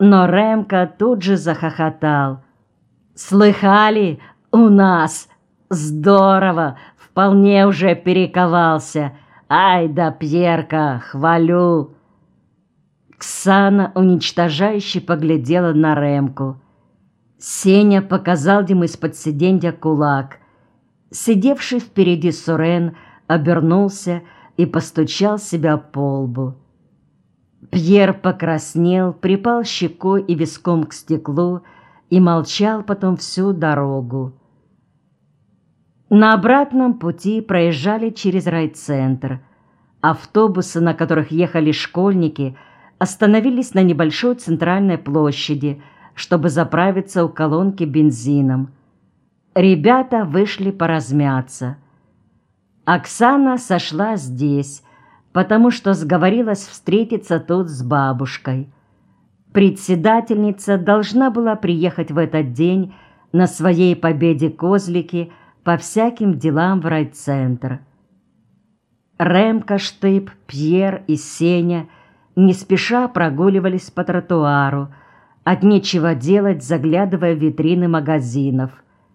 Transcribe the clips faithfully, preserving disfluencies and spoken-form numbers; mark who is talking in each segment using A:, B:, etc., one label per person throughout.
A: Но Ремка тут же захохотал. «Слыхали? У нас! Здорово! Вполне уже перековался! Ай да, Пьерка, хвалю!» Ксана уничтожающе поглядела на Ремку. Сеня показал ему из-под сиденья кулак. Сидевший впереди Сурен обернулся и постучал себя по лбу. Пьер покраснел, припал щекой и виском к стеклу и молчал потом всю дорогу. На обратном пути проезжали через райцентр. Автобусы, на которых ехали школьники, остановились на небольшой центральной площади, чтобы заправиться у колонки бензином. Ребята вышли поразмяться. Оксана сошла здесь, потому что сговорилась встретиться тут с бабушкой. Председательница должна была приехать в этот день на своей победе-козлике по всяким делам в райцентр. Ремка, Штып, Пьер и Сеня не спеша прогуливались по тротуару, от нечего делать заглядывая в витрины магазинов.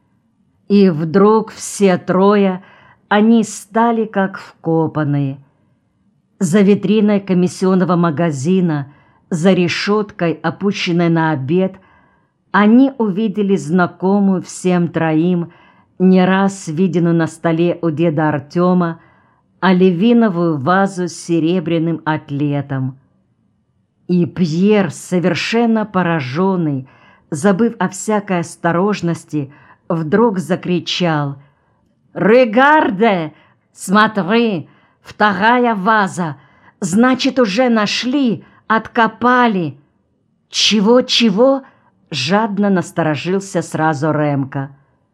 A: И вдруг все трое они стали как вкопанные. За витриной комиссионного магазина, за решеткой, опущенной на обед, они увидели знакомую всем троим, не раз виденную на столе у деда Артема, оливиновую вазу с серебряным атлетом. И Пьер, совершенно пораженный, забыв о всякой осторожности, вдруг закричал: «Регарде! Смотри! Вторая ваза! Значит, уже нашли, откопали!» «Чего-чего?» — жадно насторожился сразу Ремка.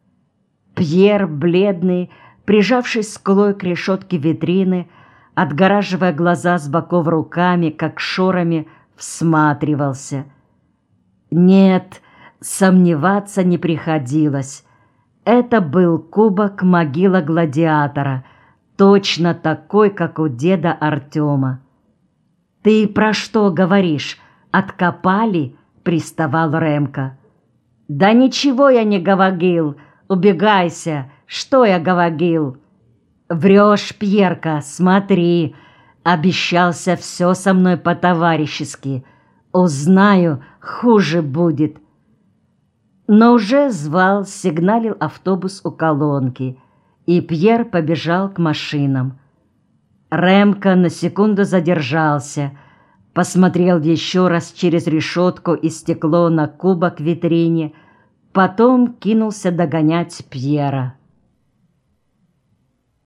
A: Пьер, бледный, прижавшись скулой к решетке витрины, отгораживая глаза с боков руками, как шорами, всматривался. Нет, сомневаться не приходилось. Это был кубок могила гладиатора, точно такой, как у деда Артема. «Ты про что говоришь? Откопали?» — приставал Ремка. «Да ничего я не говорил, убегайся, что я говорил?» «Врешь, Пьерка, смотри, обещался все со мной по-товарищески. Узнаю, хуже будет». Но уже звал, сигналил автобус у колонки, и Пьер побежал к машинам. Ремка на секунду задержался, посмотрел еще раз через решетку и стекло на кубок в витрине, потом кинулся догонять Пьера.